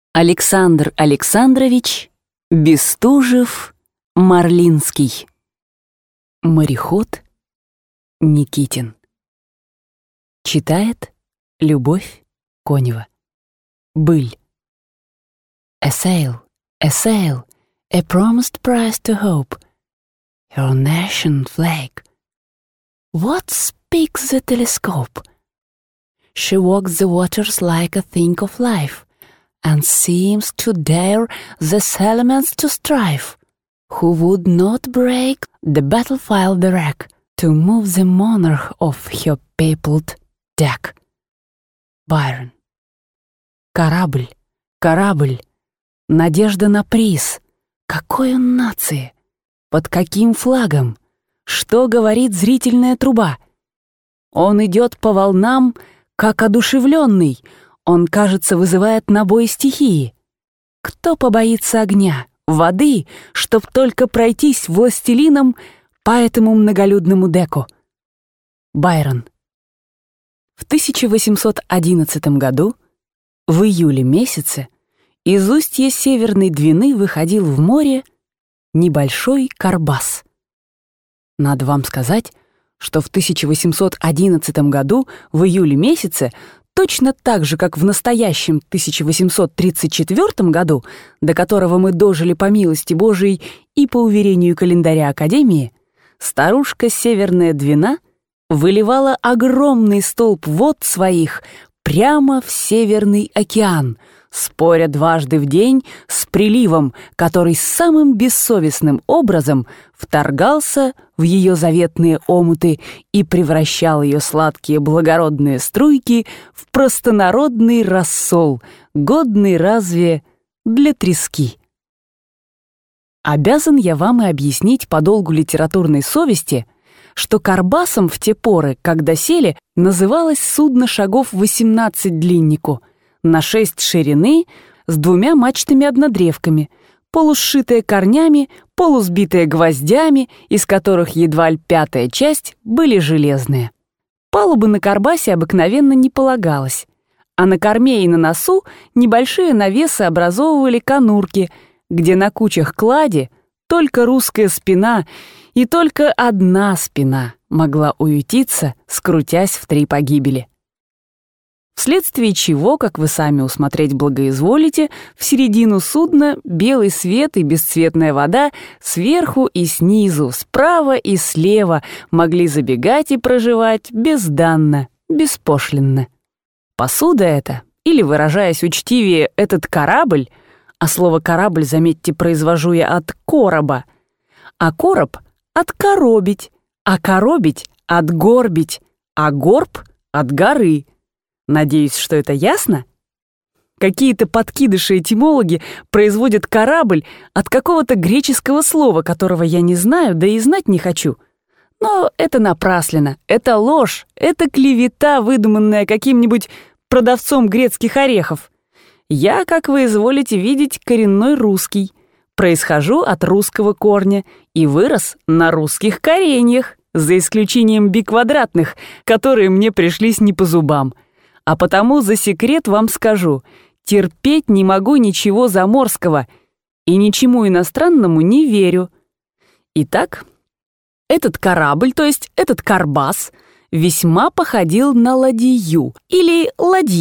Александр Александрович Бестужев-Марлинский. Мореход Никитин. Читает Любовь Конева. Быль. A sail, a promised price to hope, your nation flag. What speaks the telescope? She walks the waters like a thing of life, and seems to dare the elements to strive, who would not break the battlefield wreck to move the monarch of her peopled deck. Байрон. Корабль, корабль, надежда на приз. Какой он нации? Под каким флагом? Что говорит зрительная труба? Он идет по волнам, как одушевленный. Он, кажется, вызывает на бой стихии. Кто побоится огня, воды, чтоб только пройтись властелином по этому многолюдному деку? Байрон. В 1811 году, в июле месяце, из устья Северной Двины выходил в море небольшой карбас. Надо вам сказать, что в 1811 году, в июле месяце, точно так же, как в настоящем 1834 году, до которого мы дожили по милости Божией и по уверению календаря Академии, старушка Северная Двина выливала огромный столб вод своих прямо в Северный океан, споря дважды в день с приливом, который самым бессовестным образом вторгался в ее заветные омуты и превращал ее сладкие благородные струйки в простонародный рассол, годный разве для трески. Обязан я вам и объяснить по долгу литературной совести, что карбасом в те поры, когда сели, называлось судно шагов 18 длиннику, на 6 ширины, с 2 мачтами-однодревками, полусшитое корнями, полусбитое гвоздями, из которых едва ли 5-я часть были железные. Палубы на карбасе обыкновенно не полагалось, а на корме и на носу небольшие навесы образовывали конурки, где на кучах клади только русская спина и только одна спина могла уютиться, скрутясь в 3 погибели. Вследствие чего, как вы сами усмотреть благоизволите, в середину судна белый свет и бесцветная вода сверху и снизу, справа и слева могли забегать и проживать безданно, беспошлинно. Посуда эта, или, выражаясь учтивее, этот корабль, а слово «корабль», заметьте, произвожу я от «короба», а «короб» — от «коробить», а «коробить» — от «горбить», а «горб» — от «горы». Надеюсь, что это ясно? Какие-то подкидыши-этимологи производят «корабль» от какого-то греческого слова, которого я не знаю, да и знать не хочу. Но это напрасленно, это ложь, это клевета, выдуманная каким-нибудь продавцом грецких орехов. Я, как вы изволите видеть, коренной русский, происхожу от русского корня и вырос на русских кореньях, за исключением биквадратных, которые мне пришлись не по зубам. А потому за секрет вам скажу, терпеть не могу ничего заморского и ничему иностранному не верю. Итак, этот корабль, то есть этот карбас, весьма походил на ладью, или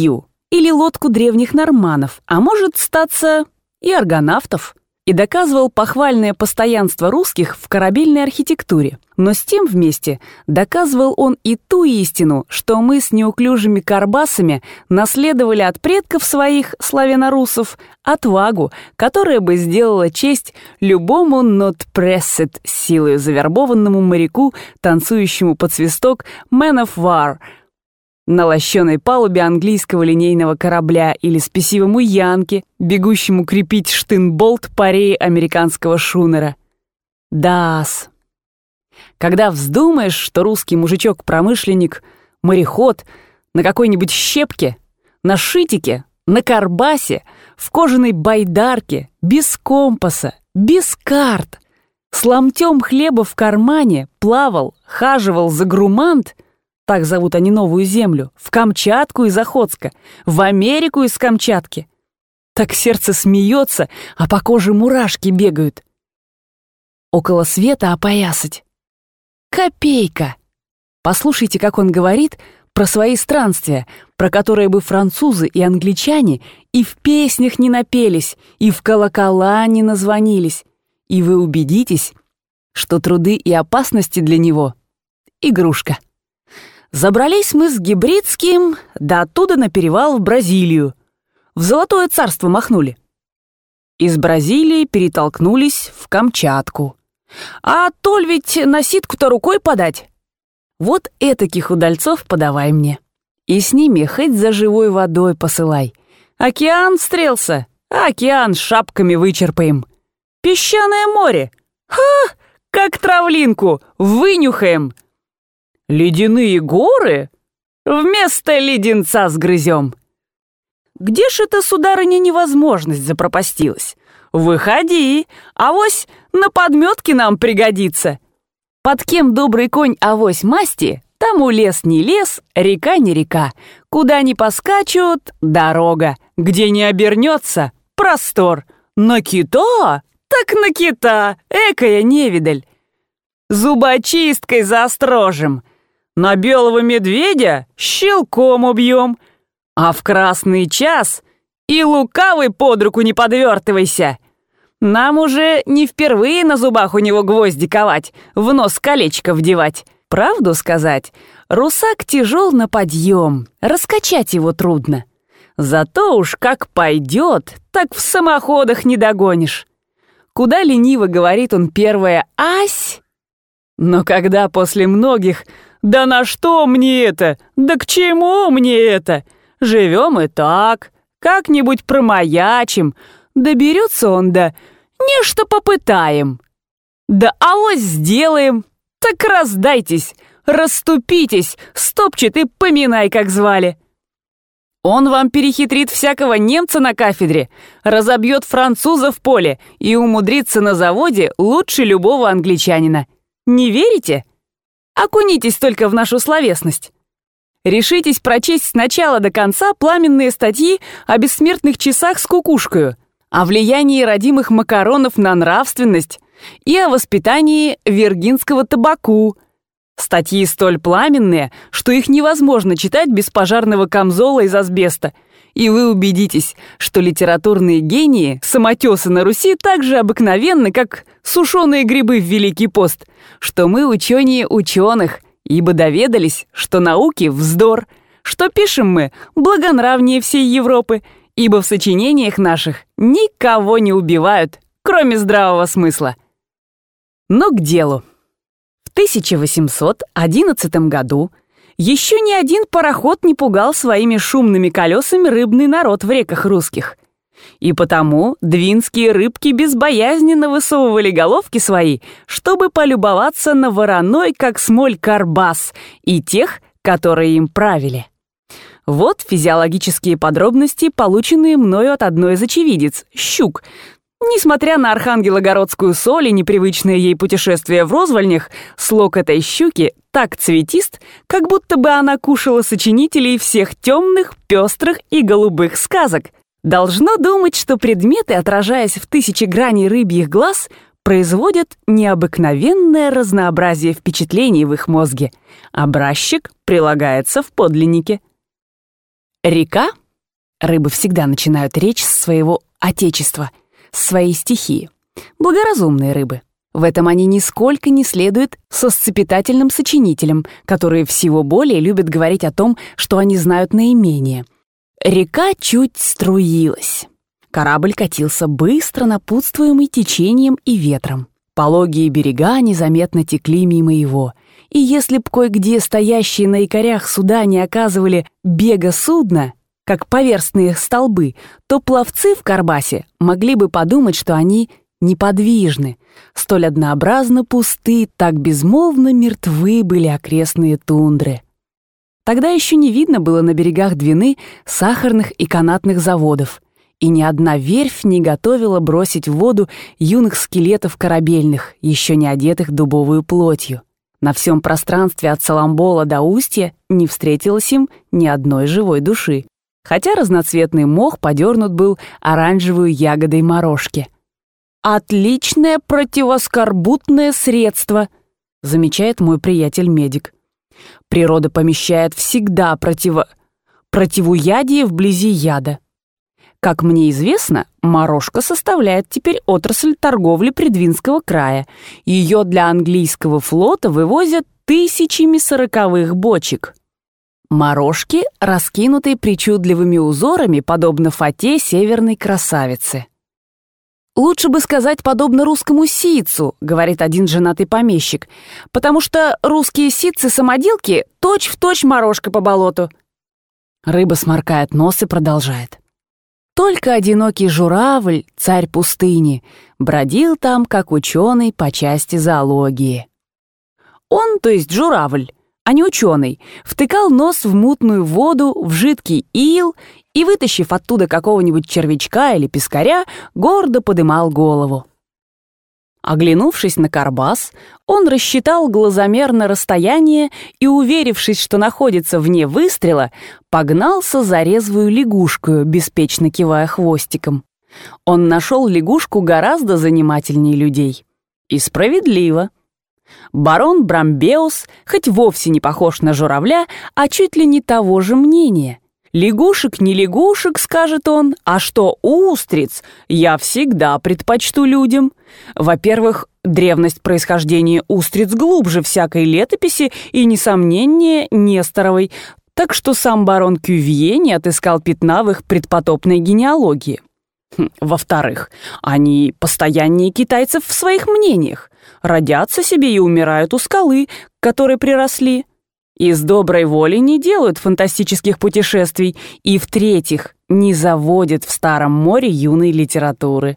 лодку древних норманнов, а может статься и аргонавтов, и доказывал похвальное постоянство русских в корабельной архитектуре. Но с тем вместе доказывал он и ту истину, что мы с неуклюжими карбасами наследовали от предков своих, славяно-русов, отвагу, которая бы сделала честь любому not-pressed силою завербованному моряку, танцующему под свисток «Man of War», на лощеной палубе английского линейного корабля или спесивому янке, бегущему крепить штын-болт пареи американского шунера. Да-с. Когда вздумаешь, что русский мужичок-промышленник, мореход, на какой-нибудь щепке, на шитике, на карбасе, в кожаной байдарке, без компаса, без карт, с ломтем хлеба в кармане плавал, хаживал за Грумант, так зовут они новую землю, в Камчатку из Охотска, в Америку из Камчатки, Так сердце смеется, а по коже мурашки бегают. Около света опоясать. Копейка! Послушайте, как он говорит про свои странствия, про которые бы французы и англичане и в песнях не напелись, и в колокола не назвонились. И вы убедитесь, что труды и опасности для него — игрушка. Забрались мы с Гибридским, да оттуда на перевал в Бразилию. В Золотое царство махнули. Из Бразилии перетолкнулись в Камчатку. А толь ведь на ситку-то рукой подать. Вот этаких удальцов подавай мне. И с ними хоть за живой водой посылай. Океан встрелся, а океан шапками вычерпаем. Песчаное море. Ха! Как травлинку вынюхаем. Ледяные горы? Вместо леденца сгрызем. Где ж эта, сударыня, невозможность запропастилась? Выходи, авось на подметке нам пригодится. Под кем добрый конь авось масти, тому лес не лес, река не река. Куда ни поскачут — дорога, где не обернется — простор. На кита? Так на кита, экая невидаль. Зубочисткой заострожим. На белого медведя щелком убьем. А в красный час и лукавый под руку не подвертывайся. Нам уже не впервые на зубах у него гвозди ковать, в нос колечко вдевать. Правду сказать, русак тяжел на подъем, раскачать его трудно. Зато уж как пойдет, так в самоходах не догонишь. Куда лениво говорит он первое «ась», но когда после многих «да на что мне это? Да к чему мне это? Живем и так, как-нибудь промаячим, доберется он да нечто попытаем. Да авось сделаем, так раздайтесь, расступитесь, стопчет и поминай, как звали». Он вам перехитрит всякого немца на кафедре, разобьет француза в поле и умудрится на заводе лучше любого англичанина. Не верите? Окунитесь только в нашу словесность. Решитесь прочесть с начала до конца пламенные статьи о бессмертных часах с кукушкою, о влиянии родимых макаронов на нравственность и о воспитании виргинского табаку. Статьи столь пламенные, что их невозможно читать без пожарного камзола из асбеста. И вы убедитесь, что литературные гении, самотесы на Руси, так же обыкновенны, как сушеные грибы в Великий пост, что мы ученее ученых, ибо доведались, что науки — вздор, что пишем мы благонравнее всей Европы, ибо в сочинениях наших никого не убивают, кроме здравого смысла. Но к делу. В 1811 году еще ни один пароход не пугал своими шумными колесами рыбный народ в реках русских. И потому двинские рыбки безбоязненно высовывали головки свои, чтобы полюбоваться на вороной, как смоль, карбас и тех, которые им правили. Вот физиологические подробности, полученные мною от одной из очевидец — щук. Несмотря на архангелогородскую соль и непривычное ей путешествие в розвальнях, слог этой щуки так цветист, как будто бы она кушала сочинителей всех темных, пестрых и голубых сказок. Должно думать, что предметы, отражаясь в тысячи граней рыбьих глаз, производят необыкновенное разнообразие впечатлений в их мозге. Образчик прилагается в подлиннике. Река. Рыбы всегда начинают речь с своего отечества, с своей стихии. Благоразумные рыбы. В этом они нисколько не следуют со сцепетательным сочинителям, которые всего более любят говорить о том, что они знают наименее. Река чуть струилась. Корабль катился быстро, напутствуемый течением и ветром. Пологие берега незаметно текли мимо его. И если б кое-где стоящие на якорях суда не оказывали бега судна, как поверхностные столбы, то пловцы в Карбасе могли бы подумать, что они неподвижны. Столь однообразно пусты, так безмолвно мертвы были окрестные тундры. Тогда еще не видно было на берегах Двины сахарных и канатных заводов, и ни одна верфь не готовила бросить в воду юных скелетов корабельных, еще не одетых дубовую плотью. На всем пространстве от Саламбола до Устья не встретилось им ни одной живой души. хотя разноцветный мох подернут был оранжевой ягодой морожки. «Отличное противоскорбутное средство», — замечает мой приятель-медик. «Природа помещает всегда противоядие вблизи яда. Как мне известно, морожка составляет теперь отрасль торговли Придвинского края. Ее для английского флота вывозят тысячами 40-х бочек. Морожки, раскинутые причудливыми узорами, подобно фате северной красавицы. «Лучше бы сказать, подобно русскому ситцу», — говорит один женатый помещик, «потому что русские ситцы-самоделки точь-в-точь морожка по болоту». Рыба сморкает нос и продолжает. «Только одинокий журавль, царь пустыни, бродил там, как ученый по части зоологии». Он, то есть журавль, а не ученый, втыкал нос в мутную воду, в жидкий ил и, вытащив оттуда какого-нибудь червячка или пескаря, гордо подымал голову. Оглянувшись на карбас, он рассчитал глазомерно расстояние и, уверившись, что находится вне выстрела, погнался за резвую лягушкою, беспечно кивая хвостиком. Он нашел лягушку гораздо занимательнее людей. И справедливо. Барон Брамбеус хоть вовсе не похож на журавля, а чуть ли не того же мнения. «Лягушек не лягушек, — скажет он, — а что устриц, я всегда предпочту людям. Во-первых, древность происхождения устриц глубже всякой летописи и, несомнение, Несторовой, так что сам барон Кювье не отыскал пятна в их предпотопной генеалогии. Во-вторых, они постояннее китайцев в своих мнениях, родятся себе и умирают у скалы, к которой приросли. Из доброй воли не делают фантастических путешествий и, в-третьих, не заводят в Старом море юной литературы».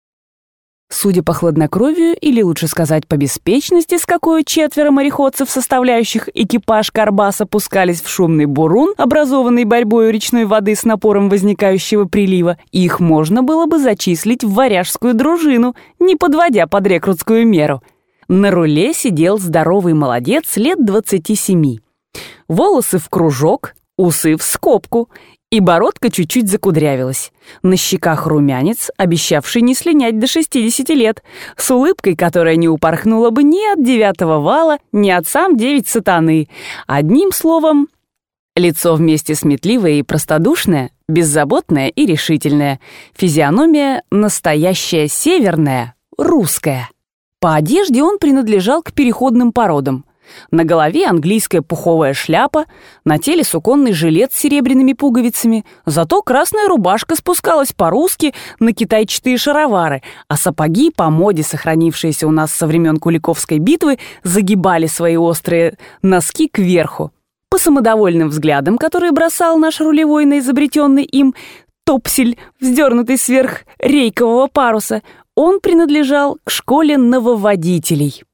Судя по хладнокровию, или лучше сказать по беспечности, с какой 4 мореходцев, составляющих экипаж карбаса, пускались в шумный бурун, образованный борьбой речной воды с напором возникающего прилива, их можно было бы зачислить в варяжскую дружину, не подводя под рекрутскую меру. На руле сидел здоровый молодец лет 27. Волосы в кружок, усы в скобку, и бородка чуть-чуть закудрявилась. На щеках румянец, обещавший не слинять до 60 лет, с улыбкой, которая не упорхнула бы ни от 9-го вала, ни от сам 9 сатаны. Одним словом, лицо вместе сметливое и простодушное, беззаботное и решительное, физиономия настоящая северная, русская. По одежде он принадлежал к переходным породам. На голове английская пуховая шляпа, на теле суконный жилет с серебряными пуговицами, зато красная рубашка спускалась по-русски на китайчатые шаровары, а сапоги, по моде, сохранившиеся у нас со времен Куликовской битвы, загибали свои острые носки кверху. По самодовольным взглядам, которые бросал наш рулевой на изобретенный им топсель, вздернутый сверх рейкового паруса, он принадлежал к школе нововодителей.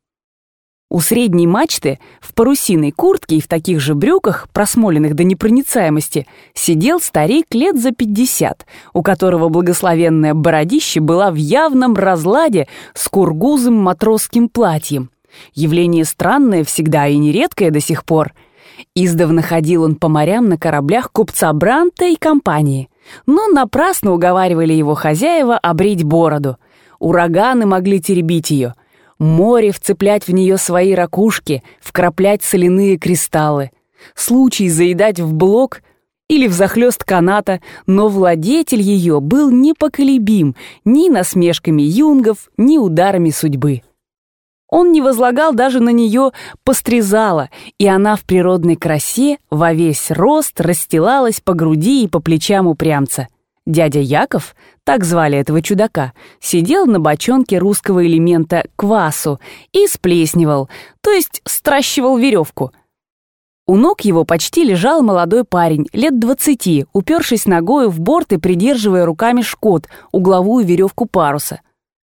У средней мачты, в парусиной куртке и в таких же брюках, просмоленных до непроницаемости, сидел старик лет за 50, у которого благословенное бородище была в явном разладе с кургузым матросским платьем. Явление странное всегда и нередкое до сих пор. Издавна ходил он по морям на кораблях купца Бранта и компании, но напрасно уговаривали его хозяева обрить бороду. Ураганы могли теребить ее, море вцеплять в нее свои ракушки, вкраплять соляные кристаллы, случай заедать в блок или взахлёст каната, но владетель ее был непоколебим ни насмешками юнгов, ни ударами судьбы. Он не возлагал даже на нее пострезала, и она в природной красе во весь рост расстилалась по груди и по плечам упрямца. Дядя Яков, так звали этого чудака, сидел на бочонке русского элемента квасу и сплесневал, то есть стращивал веревку. У ног его почти лежал молодой парень, лет 20, упершись ногою в борт и придерживая руками шкот, угловую веревку паруса.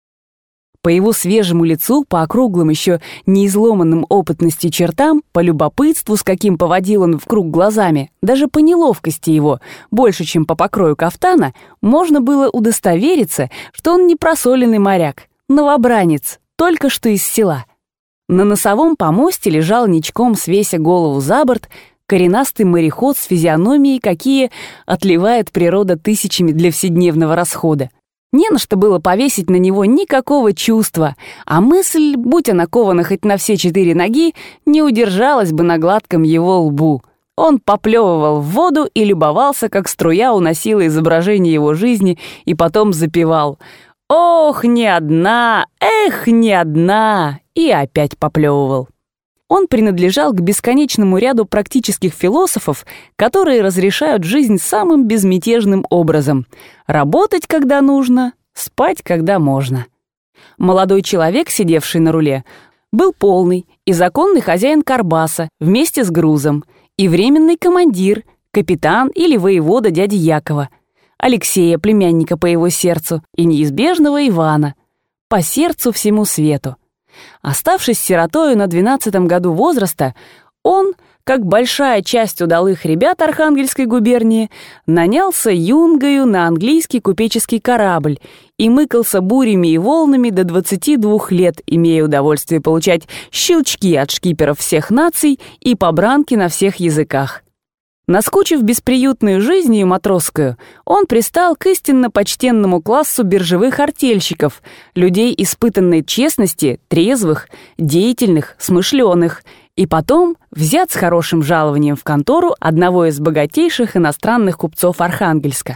По его свежему лицу, по округлым еще неизломанным опытности чертам, по любопытству, с каким поводил он вкруг глазами, даже по неловкости его, больше, чем по покрою кафтана, можно было удостовериться, что он не просоленный моряк, новобранец, только что из села. На носовом помосте лежал ничком, свеся голову за борт, коренастый мореход с физиономией, какие отливает природа тысячами для вседневного расхода. Не на что было повесить на него никакого чувства, а мысль, будь она кована хоть на все 4 ноги, не удержалась бы на гладком его лбу. Он поплевывал в воду и любовался, как струя уносила изображение его жизни, и потом запевал «Ох, не одна! Эх, не одна!» и опять поплевывал. Он принадлежал к бесконечному ряду практических философов, которые разрешают жизнь самым безмятежным образом — работать, когда нужно, спать, когда можно. Молодой человек, сидевший на руле, был полный и законный хозяин карбаса вместе с грузом, и временный командир, капитан или воевода дяди Якова, Алексея, племянника по его сердцу, и неизбежного Ивана, по сердцу всему свету. Оставшись сиротою на 12-м году возраста, он, как большая часть удалых ребят Архангельской губернии, нанялся юнгою на английский купеческий корабль и мыкался бурями и волнами до 22 лет, имея удовольствие получать щелчки от шкиперов всех наций и побранки на всех языках. Наскучив бесприютную жизнью матросскую, он пристал к истинно почтенному классу биржевых артельщиков, людей испытанной честности, трезвых, деятельных, смышленых, и потом взят с хорошим жалованием в контору одного из богатейших иностранных купцов Архангельска.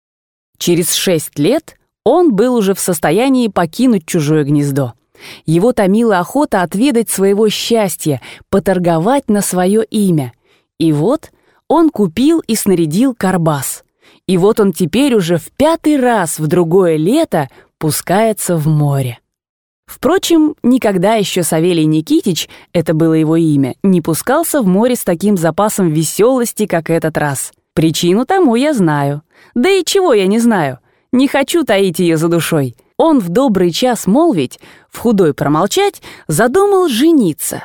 Через 6 лет он был уже в состоянии покинуть чужое гнездо. Его томила охота отведать своего счастья, поторговать на свое имя. И вот он купил и снарядил карбас. И вот он теперь уже в 5-й раз в другое лето пускается в море. Впрочем, никогда еще Савелий Никитич, это было его имя, не пускался в море с таким запасом веселости, как этот раз. Причину тому я знаю. Да и чего я не знаю. Не хочу таить ее за душой. Он в добрый час молвить, в худой промолчать, задумал жениться.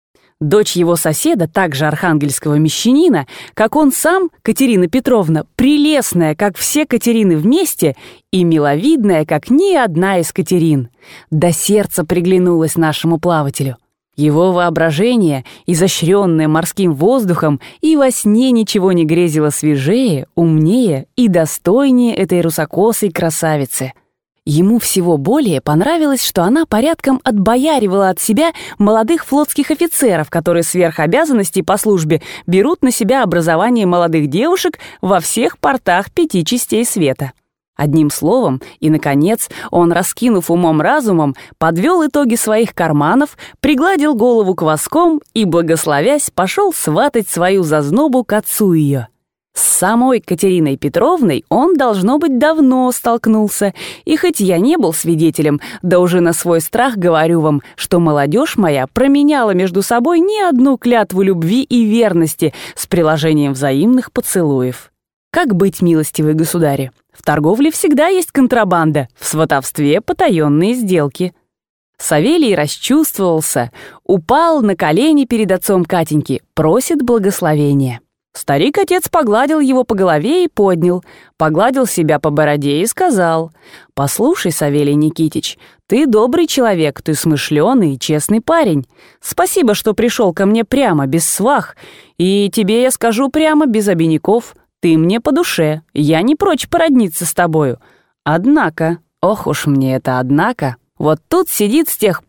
Дочь его соседа, также архангельского мещанина, как он сам, Катерина Петровна, прелестная, как все Катерины вместе, и миловидная, как ни одна из Катерин. До сердца приглянулась нашему плавателю. Его воображение, изощренное морским воздухом, и во сне ничего не грезило свежее, умнее и достойнее этой русокосой красавицы. Ему всего более понравилось, что она порядком отбояривала от себя молодых флотских офицеров, которые сверх обязанностей по службе берут на себя образование молодых девушек во всех портах 5 частей света. Одним словом, и, наконец, он, раскинув умом-разумом, подвел итоги своих карманов, пригладил голову кваском и, благословясь, пошел сватать свою зазнобу к отцу ее. С самой Катериной Петровной он, должно быть, давно столкнулся, и хоть я не был свидетелем, да уже на свой страх говорю вам, что молодежь моя променяла между собой не одну клятву любви и верности с приложением взаимных поцелуев. Как быть, милостивые государи? В торговле всегда есть контрабанда, в сватовстве потаенные сделки. Савелий расчувствовался, упал на колени перед отцом Катеньки, просит благословения. Старик-отец погладил его по голове и поднял, погладил себя по бороде и сказал: «Послушай, Савелий Никитич, ты добрый человек, ты смышленый и честный парень. Спасибо, что пришел ко мне прямо, без свах, и тебе я скажу прямо, без обиняков, ты мне по душе, я не прочь породниться с тобою. Однако, ох уж мне это однако, вот тут сидит с тех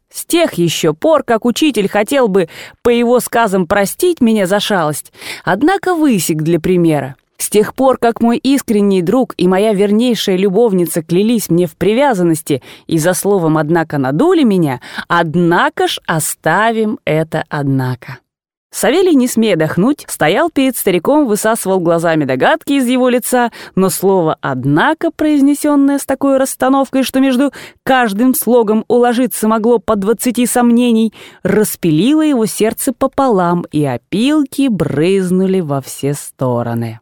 еще пор, как учитель хотел бы, по его сказам, простить меня за шалость, однако высек для примера. С тех пор, как мой искренний друг и моя вернейшая любовница клялись мне в привязанности и за словом «однако» надули меня, однако ж оставим это «однако». Савелий, не смея дохнуть, стоял перед стариком, высасывал глазами догадки из его лица, но слово «однако», произнесенное с такой расстановкой, что между каждым слогом уложиться могло по 20 сомнений, распилило его сердце пополам, и опилки брызнули во все стороны.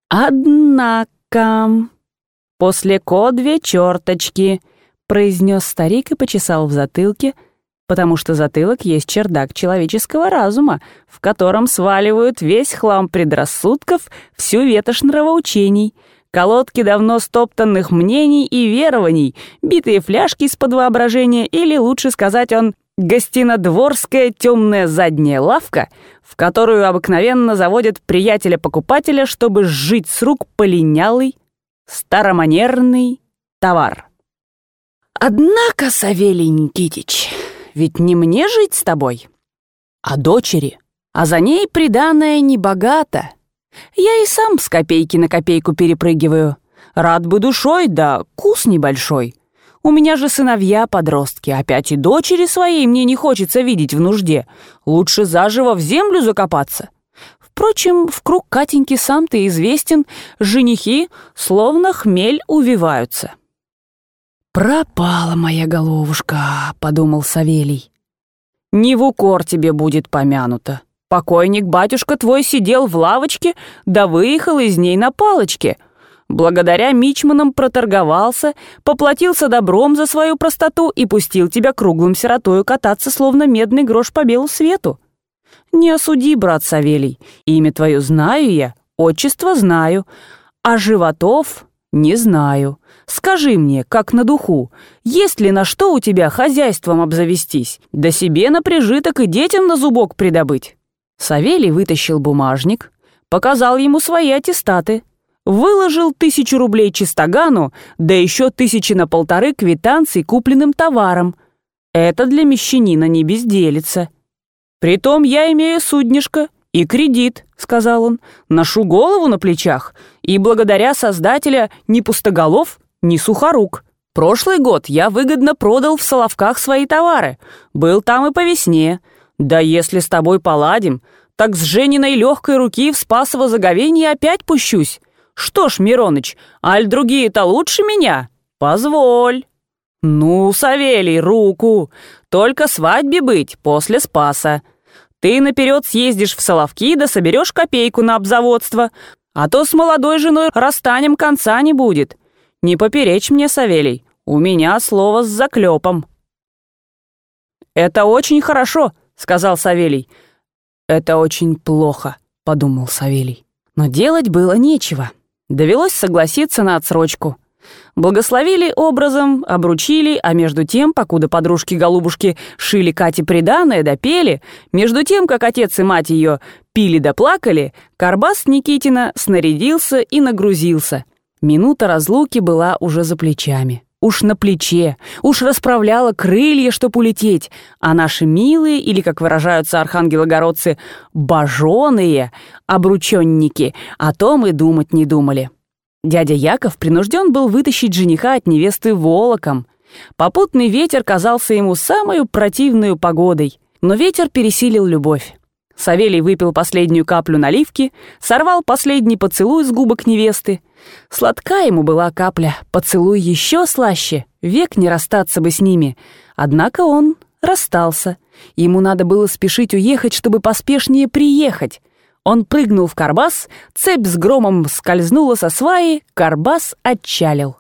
«Однако...» «После ко 2 черточки», — произнес старик и почесал в затылке, потому что затылок есть чердак человеческого разума, в котором сваливают весь хлам предрассудков, всю ветошь нравоучений, колодки давно стоптанных мнений и верований, битые фляжки из-под воображения, или, лучше сказать, он гостинодворская темная задняя лавка, в которую обыкновенно заводят приятеля-покупателя, чтобы сжить с рук полинялый, староманерный товар. Однако, Савелий Никитич, ведь не мне жить с тобой, а дочери, а за ней приданое небогато. Я и сам с копейки на копейку перепрыгиваю. Рад бы душой, да кус небольшой. У меня же сыновья-подростки, опять и дочери своей мне не хочется видеть в нужде. Лучше заживо в землю закопаться. Впрочем, в круг Катеньки сам-то известен, женихи словно хмель увиваются. «Пропала моя головушка», — подумал Савелий. «Не в укор тебе будет помянуто. Покойник батюшка твой сидел в лавочке, да выехал из ней на палочке. Благодаря мичманам проторговался, поплатился добром за свою простоту и пустил тебя круглым сиротою кататься, словно медный грош по белу свету. Не осуди, брат Савелий, имя твое знаю я, отчество знаю, а животов не знаю. Скажи мне, как на духу, есть ли на что у тебя хозяйством обзавестись, да себе на прижиток и детям на зубок придобыть?» Савелий вытащил бумажник, показал ему свои аттестаты, выложил 1000 рублей чистогану, да еще 1500 квитанций купленным товаром. Это для мещанина не безделица. «Притом я имею суднишко и кредит», — сказал он, «ношу голову на плечах, и благодаря Создателя ни пустоголов, ни сухорук. Прошлый год я выгодно продал в Соловках свои товары, был там и по весне. Да если с тобой поладим, так с Жениной легкой руки в Спасово заговенье опять пущусь. Что ж, Мироныч, аль другие-то лучше меня? Позволь». «Ну, Савелий, руку, только свадьбе быть после Спаса. Ты наперед съездишь в Соловки да соберешь копейку на обзаводство, а то с молодой женой расстанем, конца не будет. Не поперечь мне, Савелий, у меня слово с заклепом». «Это очень хорошо», — сказал Савелий. «Это очень плохо», — подумал Савелий. Но делать было нечего. Довелось согласиться на отсрочку. Благословили образом, обручили, а между тем, покуда подружки-голубушки шили Кате приданое да пели, между тем, как отец и мать ее пили да плакали, Карбас Никитина снарядился и нагрузился. Минута разлуки была уже за плечами. Уж на плече, уж расправляла крылья, чтоб улететь, а наши милые, или, как выражаются архангелогородцы, боженые обрученники о том и думать не думали. Дядя Яков принужден был вытащить жениха от невесты волоком. Попутный ветер казался ему самою противную погодой, но ветер пересилил любовь. Савелий выпил последнюю каплю наливки, сорвал последний поцелуй с губок невесты. Сладка ему была капля, поцелуй еще слаще, век не расстаться бы с ними. Однако он расстался. Ему надо было спешить уехать, чтобы поспешнее приехать. Он прыгнул в карбас, цепь с громом скользнула со сваи, карбас отчалил.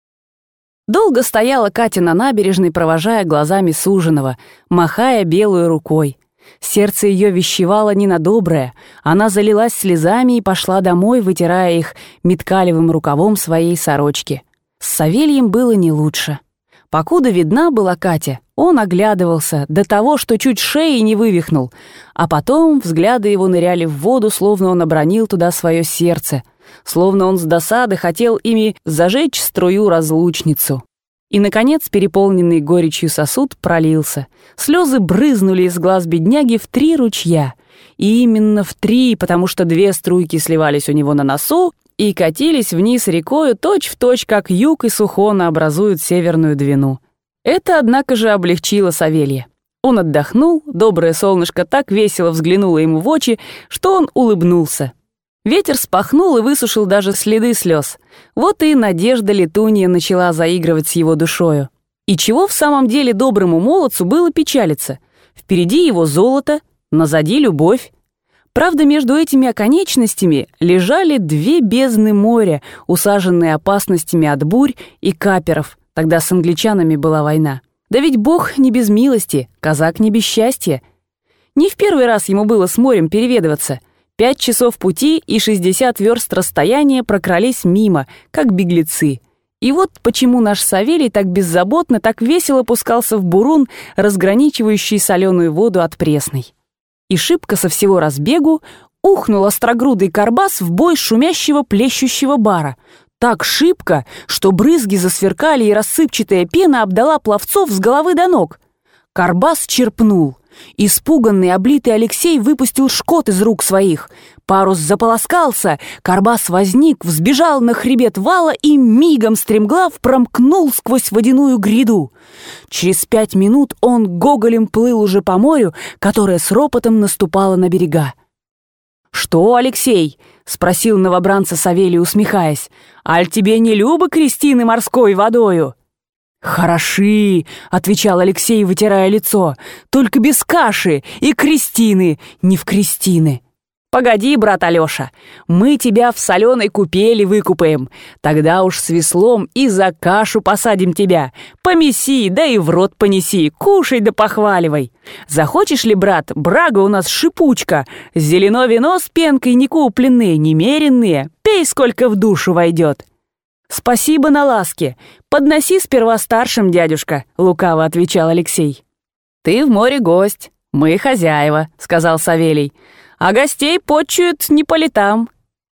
Долго стояла Катя на набережной, провожая глазами суженого, махая белой рукой. Сердце ее вещевало не на доброе, она залилась слезами и пошла домой, вытирая их меткалевым рукавом своей сорочки. С Савельем было не лучше. Покуда видна была Катя, он оглядывался до того, что чуть шеи не вывихнул, а потом взгляды его ныряли в воду, словно он обронил туда свое сердце, словно он с досады хотел ими зажечь струю-разлучницу. И, наконец, переполненный горечью сосуд пролился. Слезы брызнули из глаз бедняги в 3 ручья. И именно в 3, потому что 2 струйки сливались у него на носу и катились вниз рекою точь-в-точь, как юг и Сухона образуют Северную Двину. Это, однако же, облегчило Савелья. Он отдохнул, доброе солнышко так весело взглянуло ему в очи, что он улыбнулся. Ветер спахнул и высушил даже следы слез. Вот и надежда летунья начала заигрывать с его душою. И чего в самом деле доброму молодцу было печалиться? Впереди его золото, назади любовь. Правда, между этими оконечностями лежали 2 бездны моря, усаженные опасностями от бурь и каперов. Тогда с англичанами была война. Да ведь Бог не без милости, казак не без счастья. Не в первый раз ему было с морем переведываться. 5 часов пути и 60 верст расстояния прокрались мимо, как беглецы. И вот почему наш Савелий так беззаботно, так весело пускался в бурун, разграничивающий соленую воду от пресной. И шибко со всего разбегу ухнул острогрудый карбас в бой шумящего плещущего бара. Так шибко, что брызги засверкали, и рассыпчатая пена обдала пловцов с головы до ног. Карбас черпнул. Испуганный, облитый Алексей выпустил шкот из рук своих. Парус заполоскался, карбас возник, взбежал на хребет вала и мигом стремглав промкнул сквозь водяную гряду. Через 5 минут он гоголем плыл уже по морю, которое с ропотом наступало на берега. «Что, Алексей?» — спросил новобранца Савелий, усмехаясь. «Аль тебе не любо крестины морской водою?» «Хороши», — отвечал Алексей, вытирая лицо, «только без каши и крестины, не в крестины». «Погоди, брат Алёша, мы тебя в соленой купели выкупаем, тогда уж с веслом и за кашу посадим тебя. Помеси, да и в рот понеси, кушай да похваливай. Захочешь ли, брат, брага у нас шипучка, зелено вино с пенкой не купленные, немеренные, пей, сколько в душу войдет». «Спасибо на ласке. Подноси сперва старшим, дядюшка», — лукаво отвечал Алексей. «Ты в море гость, мы хозяева», — сказал Савелий, «а гостей почуют не по летам».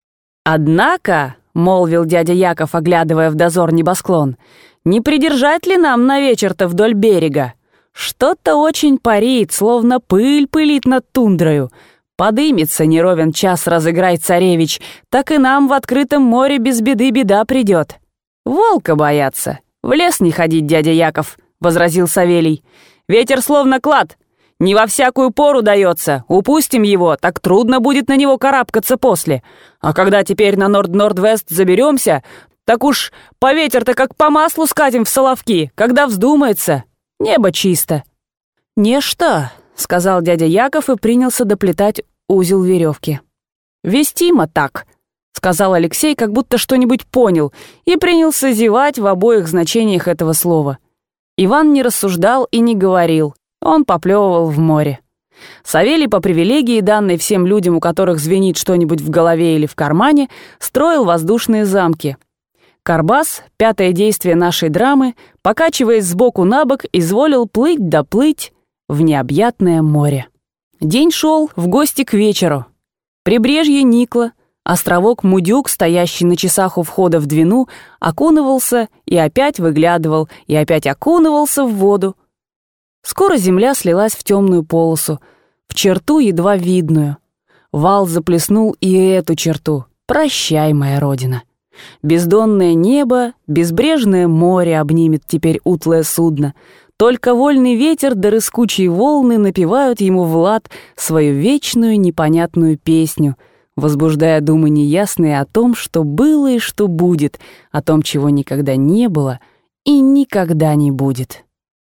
«Однако», — молвил дядя Яков, оглядывая в дозор небосклон, «не придержать ли нам на вечер-то вдоль берега? Что-то очень парит, словно пыль пылит над тундрою. Подымется неровен час, разыграй, царевич, так и нам в открытом море без беды беда придет». «Волка бояться, в лес не ходить, дядя Яков», — возразил Савелий. «Ветер словно клад, не во всякую пору дается. Упустим его, так трудно будет на него карабкаться после. А когда теперь на норд-норд-вест заберемся, так уж по ветер-то как по маслу скатим в соловки, когда вздумается. Небо чисто». «Нечто», — сказал дядя Яков и принялся доплетать узел веревки. «Вестимо так», — сказал Алексей, как будто что-нибудь понял, и принялся зевать в обоих значениях этого слова. Иван не рассуждал и не говорил, он поплевывал в море. Савелий, по привилегии, данной всем людям, у которых звенит что-нибудь в голове или в кармане, строил воздушные замки. Карбас, пятое действие нашей драмы, покачиваясь сбоку на бок, изволил плыть да плыть в необъятное море. День шел в гости к вечеру. Прибрежье никло, островок Мудюк, стоящий на часах у входа в Двину, окунывался и опять выглядывал, и опять окунывался в воду. Скоро земля слилась в темную полосу, в черту едва видную. Вал заплеснул и эту черту. Прощай, моя родина. Бездонное небо, безбрежное море обнимет теперь утлое судно. Только вольный ветер да рыскучие волны напевают ему в лад свою вечную непонятную песню, возбуждая думы неясные о том, что было и что будет, о том, чего никогда не было и никогда не будет.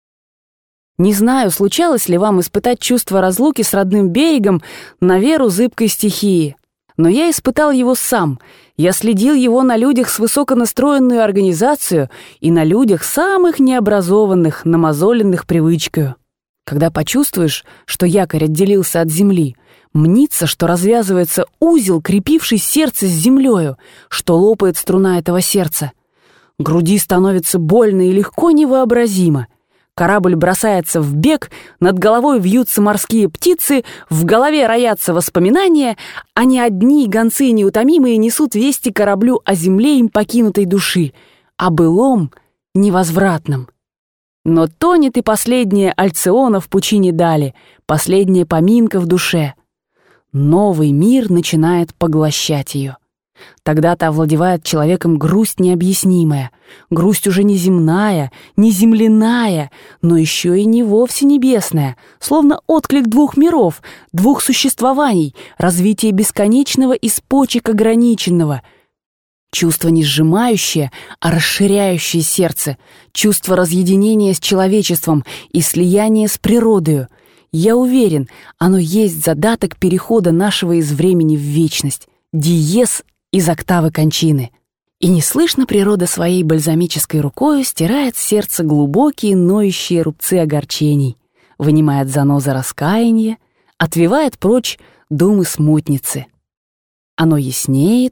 Не знаю, случалось ли вам испытать чувство разлуки с родным берегом на веру зыбкой стихии, но я испытал его сам. Я следил его на людях с высоконастроенную организацию и на людях самых необразованных, намазоленных привычкою. Когда почувствуешь, что якорь отделился от земли, мнится, что развязывается узел, крепивший сердце с землею, что лопает струна этого сердца. Груди становится больно и легко невообразимо. Корабль бросается в бег, над головой вьются морские птицы, в голове роятся воспоминания, а не одни гонцы неутомимые несут вести кораблю о земле им покинутой души, о былом невозвратном. Но тонет и последняя Альциона в пучине дали, последняя поминка в душе. Новый мир начинает поглощать ее. Тогда-то овладевает человеком грусть необъяснимая, грусть уже не земная, не земляная, но еще и не вовсе небесная, словно отклик двух миров, двух существований, развитие бесконечного из почек ограниченного. Чувство не сжимающее, а расширяющее сердце, чувство разъединения с человечеством и слияния с природою. Я уверен, оно есть задаток перехода нашего из времени в вечность, диез из октавы кончины. И неслышно природа своей бальзамической рукою стирает с сердца глубокие ноющие рубцы огорчений, вынимает занозы раскаяния, отвевает прочь думы смутницы. Оно яснеет,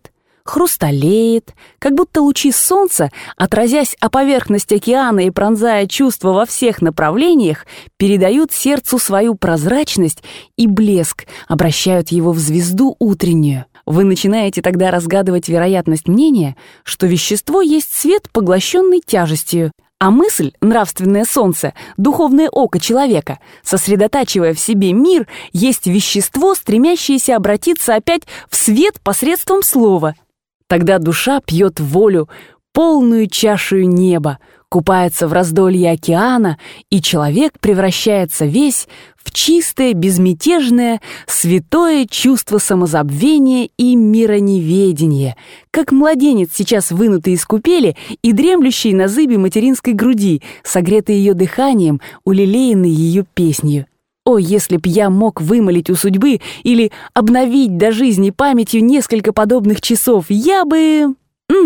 хрусталеет, как будто лучи солнца, отразясь о поверхность океана и пронзая чувства во всех направлениях, передают сердцу свою прозрачность и блеск, обращают его в звезду утреннюю. Вы начинаете тогда разгадывать вероятность мнения, что вещество есть свет, поглощенный тяжестью, а мысль, нравственное солнце, духовное око человека, сосредотачивая в себе мир, есть вещество, стремящееся обратиться опять в свет посредством слова. Тогда душа пьет волю, полную чашею неба, купается в раздолье океана, и человек превращается весь в чистое, безмятежное, святое чувство самозабвения и мироневедения, как младенец, сейчас вынутый из купели и дремлющий на зыбе материнской груди, согретый ее дыханием, улелеянный ее песнью. О, если б я мог вымолить у судьбы или обновить до жизни памятью несколько подобных часов, я бы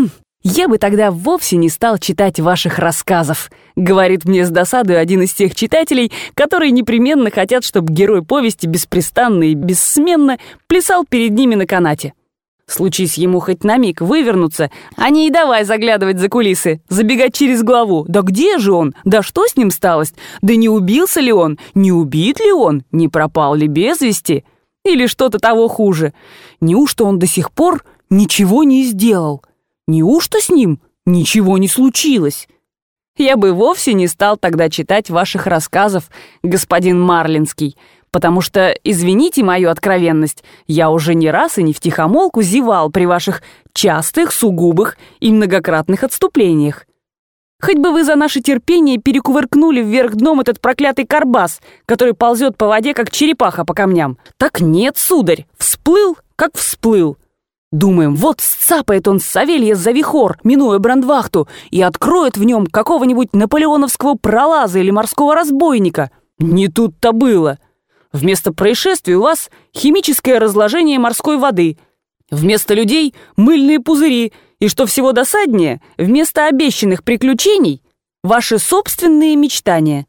тогда вовсе не стал читать ваших рассказов, говорит мне с досадой один из тех читателей, которые непременно хотят, чтобы герой повести беспрестанно и бессменно плясал перед ними на канате. Случись ему хоть на миг вывернуться, а не и давай заглядывать за кулисы, забегать через главу. Да где же он? Да что с ним сталось? Да не убился ли он? Не убит ли он? Не пропал ли без вести? Или что-то того хуже? Неужто он до сих пор ничего не сделал? Неужто с ним ничего не случилось? Я бы вовсе не стал тогда читать ваших рассказов, господин Марлинский, потому что, извините мою откровенность, я уже не раз и не втихомолку зевал при ваших частых, сугубых и многократных отступлениях. Хоть бы вы за наше терпение перекувыркнули вверх дном этот проклятый карбас, который ползет по воде, как черепаха по камням. Так нет, сударь, всплыл, как всплыл. Думаем, вот сцапает он Савелья за вихор, минуя брандвахту, и откроет в нем какого-нибудь наполеоновского пролаза или морского разбойника. Не тут-то было. Вместо происшествия у вас химическое разложение морской воды. Вместо людей мыльные пузыри. И что всего досаднее, вместо обещанных приключений ваши собственные мечтания.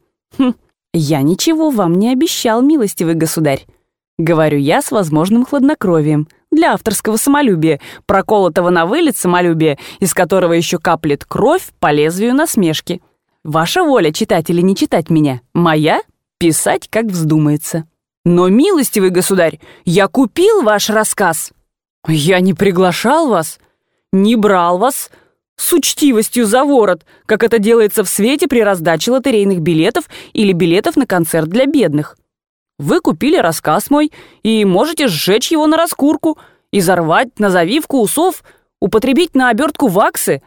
Я ничего вам не обещал, милостивый государь. Говорю я с возможным хладнокровием, для авторского самолюбия, проколотого на вылет самолюбия, из которого еще каплет кровь по лезвию насмешки. Ваша воля читать или не читать меня, моя — писать, как вздумается. Но, милостивый государь, я купил ваш рассказ. Я не приглашал вас, не брал вас с учтивостью за ворот, как это делается в свете при раздаче лотерейных билетов или билетов на концерт для бедных. Вы купили рассказ мой и можете сжечь его на раскурку, изорвать на завивку усов, употребить на обертку ваксы.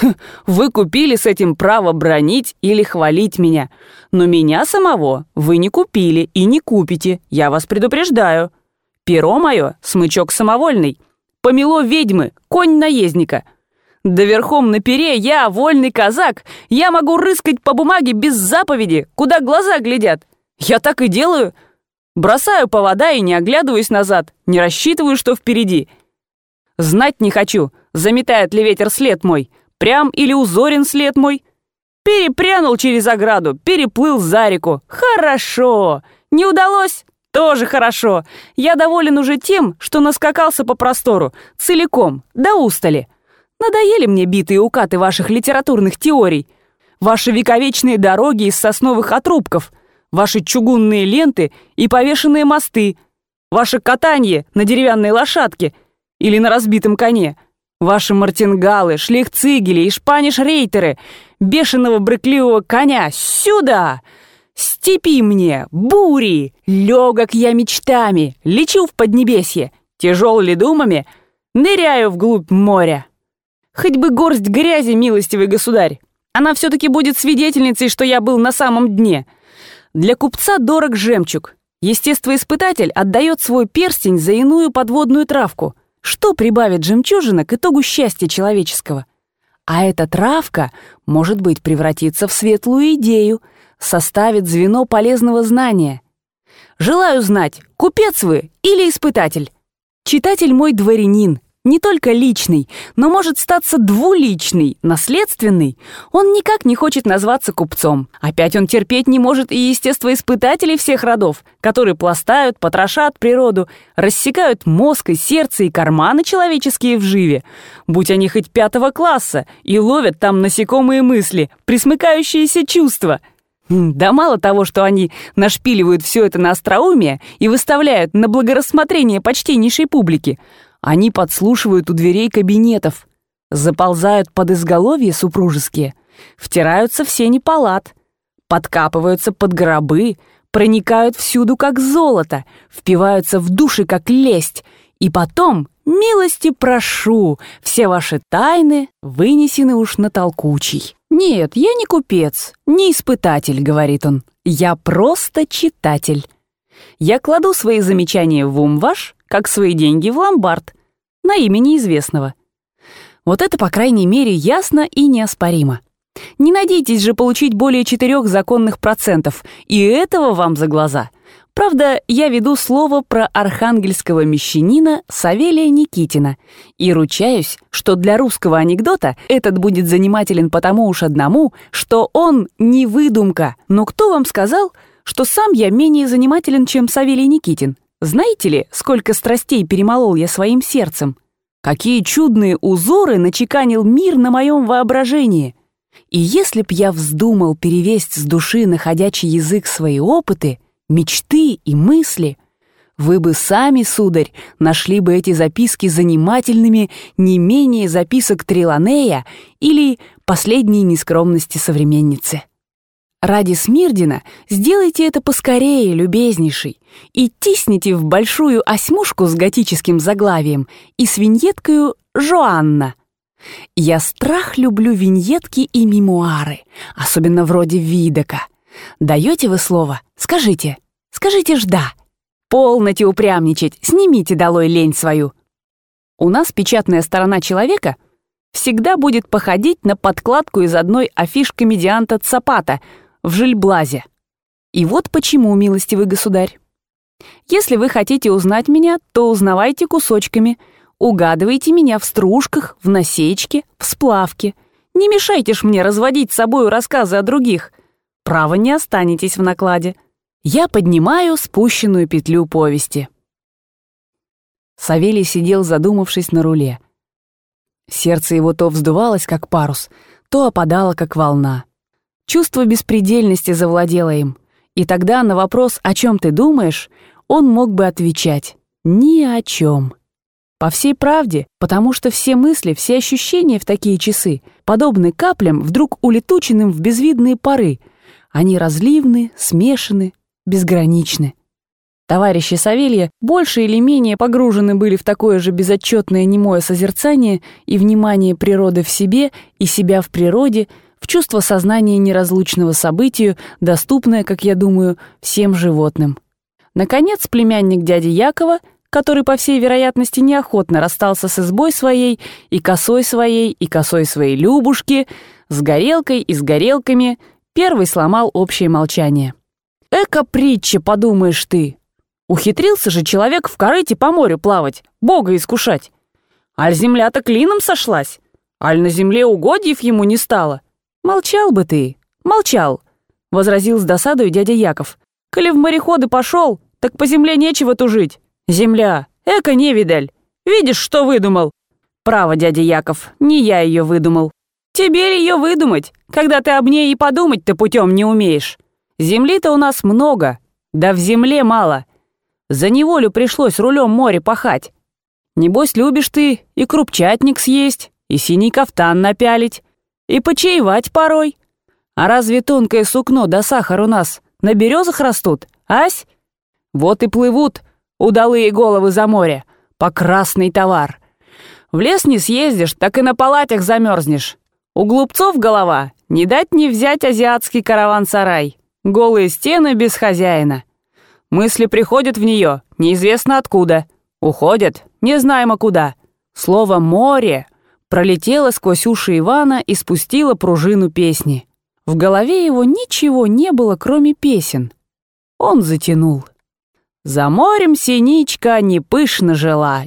Вы купили с этим право бранить или хвалить меня. Но меня самого вы не купили и не купите, я вас предупреждаю. Перо мое — смычок самовольный, помело ведьмы, конь наездника. Да верхом на пере я вольный казак, я могу рыскать по бумаге без заповеди, куда глаза глядят. Я так и делаю. Бросаю повода и не оглядываюсь назад, не рассчитываю, что впереди. Знать не хочу, заметает ли ветер след мой, прям или узорен след мой. Перепрянул через ограду, переплыл за реку. Хорошо. Не удалось? Тоже хорошо. Я доволен уже тем, что наскакался по простору, целиком, до устали. Надоели мне битые укаты ваших литературных теорий, ваши вековечные дороги из сосновых отрубков, ваши чугунные ленты и повешенные мосты, ваше катанье на деревянной лошадке или на разбитом коне, ваши мартингалы, шлихцигели и шпаниш-рейтеры, бешеного брыкливого коня сюда! Степи мне, бури, легок я мечтами, лечу в поднебесье, тяжел ли думами, ныряю вглубь моря. Хоть бы горсть грязи, милостивый государь, она все-таки будет свидетельницей, что я был на самом дне. Для купца дорог жемчуг. Естествоиспытатель отдает свой перстень за иную подводную травку. Что прибавит жемчужина к итогу счастья человеческого? А эта травка, может быть, превратится в светлую идею, составит звено полезного знания. Желаю знать, купец вы или испытатель? Читатель мой дворянин, не только личный, но может статься двуличный, наследственный, он никак не хочет назваться купцом. Опять он терпеть не может и естествоиспытателей всех родов, которые пластают, потрошат природу, рассекают мозг и сердце и карманы человеческие вживе, будь они хоть 5 класса, и ловят там насекомые мысли, присмыкающиеся чувства. Да мало того, что они нашпиливают все это на остроумие и выставляют на благорассмотрение почтеннейшей публики, они подслушивают у дверей кабинетов, заползают под изголовья супружеские, втираются в сени палат, подкапываются под гробы, проникают всюду, как золото, впиваются в души, как лесть, и потом, милости прошу, все ваши тайны вынесены уж на толкучий. «Нет, я не купец, не испытатель», — говорит он. «Я просто читатель. Я кладу свои замечания в ум ваш, как свои деньги в ломбард, на имя неизвестного». Вот это, по крайней мере, ясно и неоспоримо. Не надейтесь же получить более 4 законных процентов, и этого вам за глаза. Правда, я веду слово про архангельского мещанина Савелия Никитина и ручаюсь, что для русского анекдота этот будет занимателен потому уж одному, что он не выдумка. Но кто вам сказал, что сам я менее занимателен, чем Савелий Никитин? Знаете ли, сколько страстей перемолол я своим сердцем? Какие чудные узоры начеканил мир на моем воображении! И если б я вздумал перевесть с души на ходячий язык свои опыты, мечты и мысли, вы бы сами, сударь, нашли бы эти записки занимательными не менее записок Треланея или последней нескромности современницы. Ради Смирдина сделайте это поскорее, любезнейший, и тисните в большую осьмушку с готическим заглавием и с виньеткою «Жоанна». Я страх люблю виньетки и мемуары, особенно вроде Видока. Даете вы слово? Скажите ж «да». Полноте упрямничать, снимите долой лень свою. У нас печатная сторона человека всегда будет походить на подкладку из одной афиш комедианта Цапата в Жильблазе. И вот почему, милостивый государь. Если вы хотите узнать меня, то узнавайте кусочками, угадывайте меня в стружках, в насечке, в сплавке. Не мешайте ж мне разводить с собою рассказы о других. Право, не останетесь в накладе. Я поднимаю спущенную петлю повести. Савелий сидел, задумавшись, на руле. Сердце его то вздувалось, как парус, то опадало, как волна. Чувство беспредельности завладело им, и тогда на вопрос «О чем ты думаешь?» он мог бы отвечать «Ни о чем». По всей правде, потому что все мысли, все ощущения в такие часы подобны каплям, вдруг улетученным в безвидные пары. Они разливны, смешаны, безграничны. Товарищи Савелья больше или менее погружены были в такое же безотчетное немое созерцание и внимание природы в себе и себя в природе, в чувство сознания неразлучного событию, доступное, как я думаю, всем животным. Наконец, племянник дяди Якова, который, по всей вероятности, неохотно расстался с избой своей, и косой своей Любушки, с горелкой и с горелками, первый сломал общее молчание. «Эка притча, подумаешь ты! Ухитрился же человек в корыте по морю плавать, Бога искушать. Аль земля-то клином сошлась, аль на земле угодьев ему не стало. Молчал бы ты, молчал!» — возразил с досадой дядя Яков. «Коли в мореходы пошел, так по земле нечего тужить. Земля, эка невидаль, видишь, что выдумал?» «Право, дядя Яков, не я ее выдумал. Тебе ли ее выдумать, когда ты об ней и подумать-то путем не умеешь? Земли-то у нас много, да в земле мало. За неволю пришлось рулем море пахать. Небось, любишь ты и крупчатник съесть, и синий кафтан напялить, и почаевать порой. А разве тонкое сукно да сахар у нас на березах растут, ась? Вот и плывут удалые головы за море, по красный товар. В лес не съездишь, так и на палатях замерзнешь. У глупцов голова, не дать не взять азиатский караван-сарай. Голые стены без хозяина. Мысли приходят в нее, неизвестно откуда. Уходят, не знаемо куда. Слово «море» пролетело сквозь уши Ивана и спустило пружину песни. В голове его ничего не было, кроме песен. Он затянул. За морем синичка не пышно жила,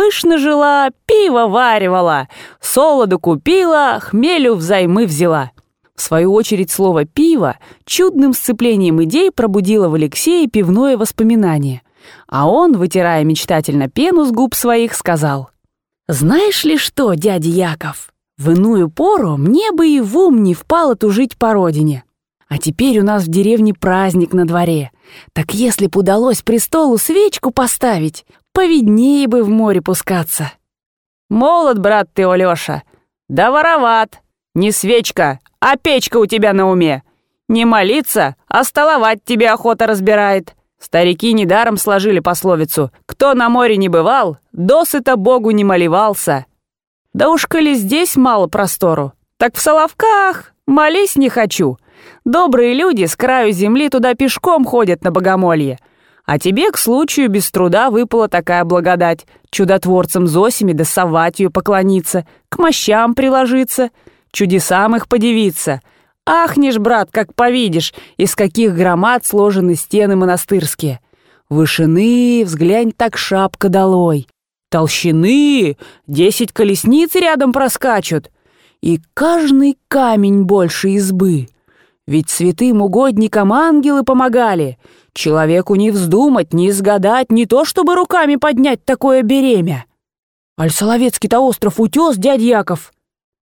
пиво варивала, солоду купила, хмелю взаймы взяла. В свою очередь слово «пиво» чудным сцеплением идей пробудило в Алексее пивное воспоминание. А он, вытирая мечтательно пену с губ своих, сказал: «Знаешь ли что, дядя Яков, в иную пору мне бы и в ум не впало тужить по родине. А теперь у нас в деревне праздник на дворе. Так если б удалось престолу свечку поставить, повиднее бы в море пускаться». «Молод, брат ты, Алёша, да вороват. Не свечка, а печка у тебя на уме. Не молиться, а столовать тебе охота разбирает. Старики недаром сложили пословицу: кто на море не бывал, досыта Богу не моливался. Да уж коли здесь мало простору, так в Соловках молись не хочу. Добрые люди с краю земли туда пешком ходят на богомолье. А тебе к случаю без труда выпала такая благодать: чудотворцам Зосиме да Савватию поклониться, к мощам приложиться, чудесам их подивиться. Ахнешь, брат, как повидишь, из каких громад сложены стены монастырские. Вышины, взглянь, так шапка долой. Толщины 10 колесниц рядом проскачут. И каждый камень больше избы. Ведь святым угодникам ангелы помогали. Человеку не вздумать, не сгадать, не то чтобы руками поднять такое беремя. Аль Соловецкий-то остров утес, дядя Яков?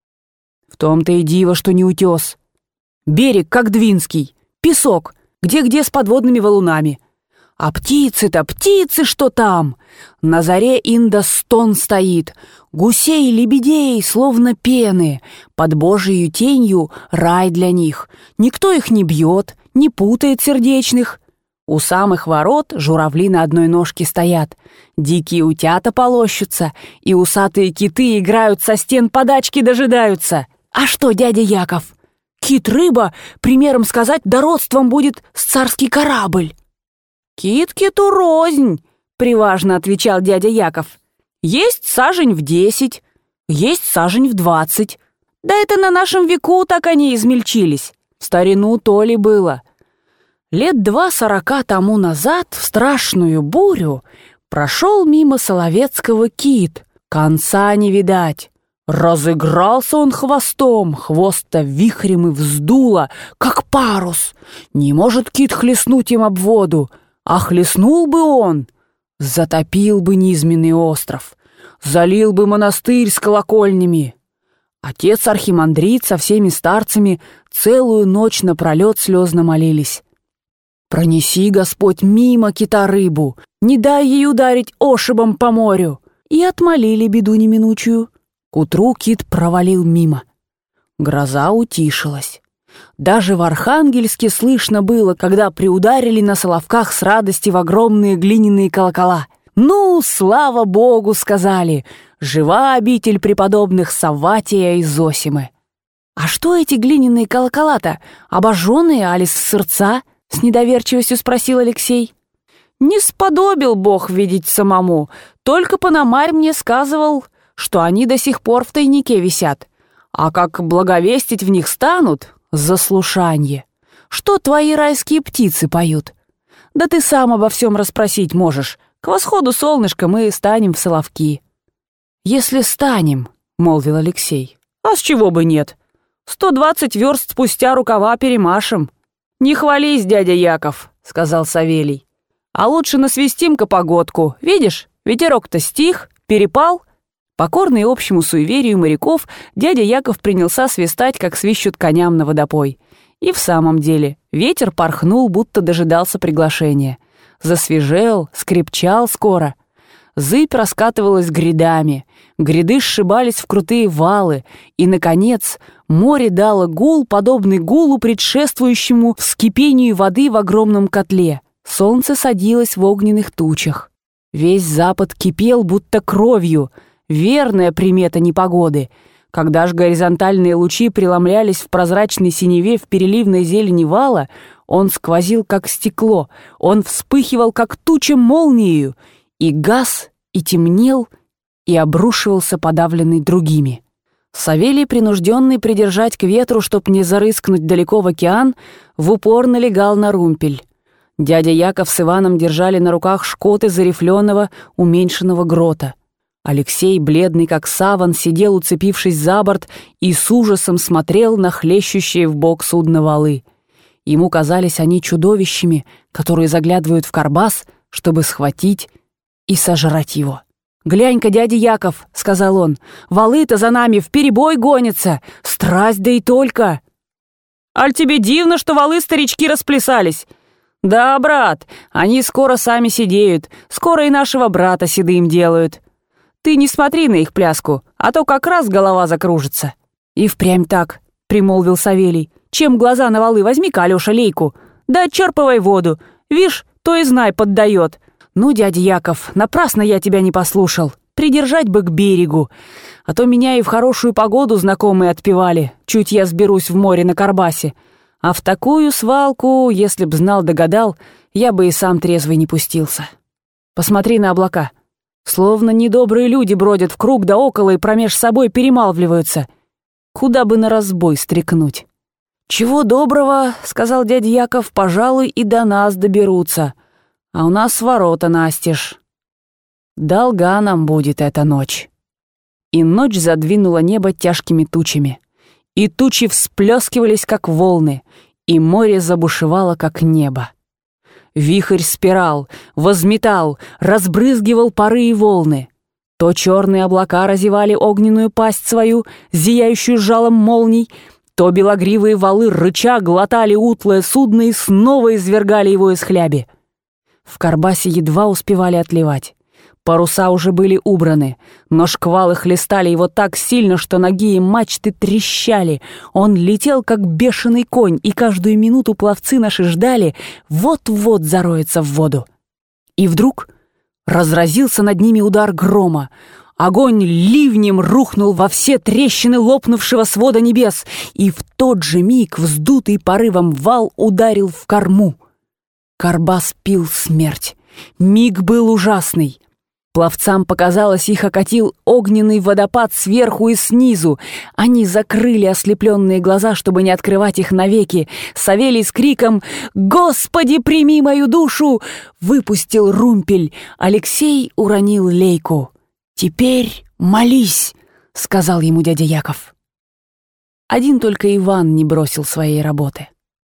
В том-то и диво, что не утес. Берег, как Двинский, песок, где-где с подводными валунами. А птицы-то, птицы, что там? На заре инда стон стоит, гусей, лебедей, словно пены. Под божьей тенью рай для них. Никто их не бьет, не путает сердечных. У самых ворот журавли на одной ножке стоят. Дикие утята полощутся, и усатые киты играют со стен подачки дожидаются. А что, дядя Яков? Кит-рыба, примером сказать, да родством будет с царский корабль. «Кит киту рознь», — приважно отвечал дядя Яков. «Есть сажень в 10, есть сажень в 20. Да это на нашем веку так они измельчились. В старину то ли было. Лет 2 тому назад в страшную бурю прошел мимо Соловецкого кит. Конца не видать. Разыгрался он хвостом, хвост-то вихрем и вздуло, как парус. Не может кит хлестнуть им об воду, а хлестнул бы он, затопил бы низменный остров, залил бы монастырь с колокольнями. Отец-архимандрит со всеми старцами целую ночь напролет слезно молились. Пронеси, Господь, мимо кита-рыбу, не дай ей ударить ошибом по морю. И отмолили беду неминучую. К утру кит провалил мимо. Гроза утишилась. Даже в Архангельске слышно было, когда приударили на Соловках с радости в огромные глиняные колокола. «Ну, слава Богу!» — сказали. «Жива обитель преподобных Савватия и Зосимы». «А что эти глиняные колокола-то? Обожженные, али с сырца?» — с недоверчивостью спросил Алексей. «Не сподобил Бог видеть самому, только Пономарь мне сказывал, что они до сих пор в тайнике висят. А как благовестить в них станут — заслушанье. Что твои райские птицы поют? Да ты сам обо всем расспросить можешь. К восходу солнышка мы станем в Соловки». «Если станем», — молвил Алексей. «А с чего бы нет? 120 верст спустя рукава перемашем». «Не хвались, дядя Яков», — сказал Савелий. «А лучше насвистим-ка погодку. Видишь, ветерок-то стих, перепал». Покорный общему суеверию моряков, дядя Яков принялся свистать, как свищут коням на водопой. И в самом деле ветер порхнул, будто дожидался приглашения. Засвежел, скрипчал скоро. Зыбь раскатывалась грядами, гряды сшибались в крутые валы, и, наконец, море дало гул, подобный гулу, предшествующему вскипению воды в огромном котле. Солнце садилось в огненных тучах. Весь запад кипел, будто кровью, верная примета непогоды. Когда ж горизонтальные лучи преломлялись в прозрачной синеве в переливной зелени вала, он сквозил, как стекло, он вспыхивал, как туча молниею, и гас, и темнел, и обрушивался, подавленный другими. Савелий, принужденный придержать к ветру, чтоб не зарыскнуть далеко в океан, в упор налегал на румпель. Дядя Яков с Иваном держали на руках шкоты зарифленного, уменьшенного грота. Алексей, бледный как саван, сидел, уцепившись за борт, и с ужасом смотрел на хлещущие в бок судна валы. Ему казались они чудовищами, которые заглядывают в карбас, чтобы схватить и сожрать его. «Глянь-ка, дядя Яков», — сказал он, — «валы-то за нами вперебой гонятся, страсть да и только». «Аль тебе дивно, что валы-старички расплясались?» «Да, брат, они скоро сами сидеют, скоро и нашего брата седым делают. Ты не смотри на их пляску, а то как раз голова закружится». «И впрямь так», — примолвил Савелий. «Чем глаза на валы, возьми-ка, Алёша, лейку, да отчерпывай воду, вишь, то и знай поддает. Ну, дядя Яков, напрасно я тебя не послушал, придержать бы к берегу, а то меня и в хорошую погоду знакомые отпевали, чуть я сберусь в море на карбасе. А в такую свалку, если б знал догадал, я бы и сам трезвый не пустился. Посмотри на облака. Словно недобрые люди бродят в круг да около и промеж собой перемалвливаются. Куда бы на разбой стрекнуть?» «Чего доброго, — сказал дядя Яков, — пожалуй, и до нас доберутся. А у нас ворота настежь. Долга нам будет эта ночь». И ночь задвинула небо тяжкими тучами. И тучи всплескивались, как волны, и море забушевало, как небо. Вихрь спирал, возметал, разбрызгивал пары и волны. То черные облака разевали огненную пасть свою, зияющую жалом молний, то белогривые валы рыча глотали утлое судно и снова извергали его из хляби. В карбасе едва успевали отливать. Паруса уже были убраны, но шквалы хлестали его так сильно, что ноги и мачты трещали. Он летел, как бешеный конь, и каждую минуту пловцы наши ждали, вот-вот зароется в воду. И вдруг разразился над ними удар грома. Огонь ливнем рухнул во все трещины лопнувшего свода небес, и в тот же миг вздутый порывом вал ударил в корму. Карбас пил смерть. Миг был ужасный. Пловцам показалось, их окатил огненный водопад сверху и снизу. Они закрыли ослепленные глаза, чтобы не открывать их навеки. Савелий с криком «Господи, прими мою душу!» выпустил румпель. Алексей уронил лейку. «Теперь молись», — сказал ему дядя Яков. Один только Иван не бросил своей работы.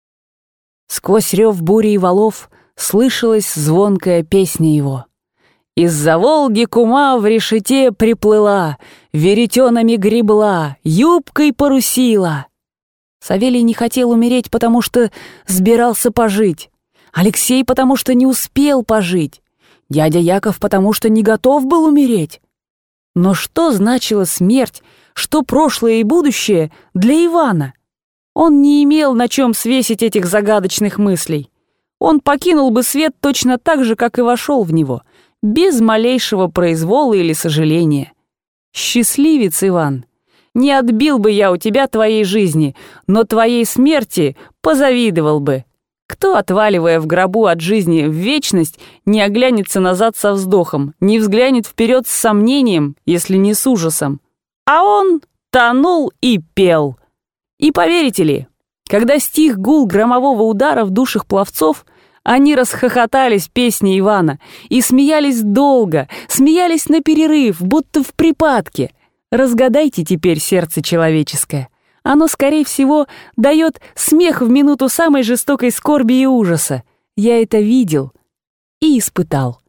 Сквозь рев бури и валов слышалась звонкая песня его. «Из-за Волги кума в решете приплыла, веретенами гребла, юбкой парусила». Савелий не хотел умереть, потому что сбирался пожить. Алексей, потому что не успел пожить. Дядя Яков, потому что не готов был умереть. Но что значила смерть, что прошлое и будущее для Ивана? Он не имел на чем свесить этих загадочных мыслей. Он покинул бы свет точно так же, как и вошел в него, без малейшего произвола или сожаления. Счастливец, Иван! Не отбил бы я у тебя твоей жизни, но твоей смерти позавидовал бы. Кто, отваливая в гробу от жизни в вечность, не оглянется назад со вздохом, не взглянет вперед с сомнением, если не с ужасом? А он тонул и пел. И поверите ли, когда стих гул громового удара в душах пловцов, они расхохотались песни Ивана и смеялись долго, смеялись на перерыв, будто в припадке. Разгадайте теперь сердце человеческое. Оно, скорее всего, дает смех в минуту самой жестокой скорби и ужаса. Я это видел и испытал.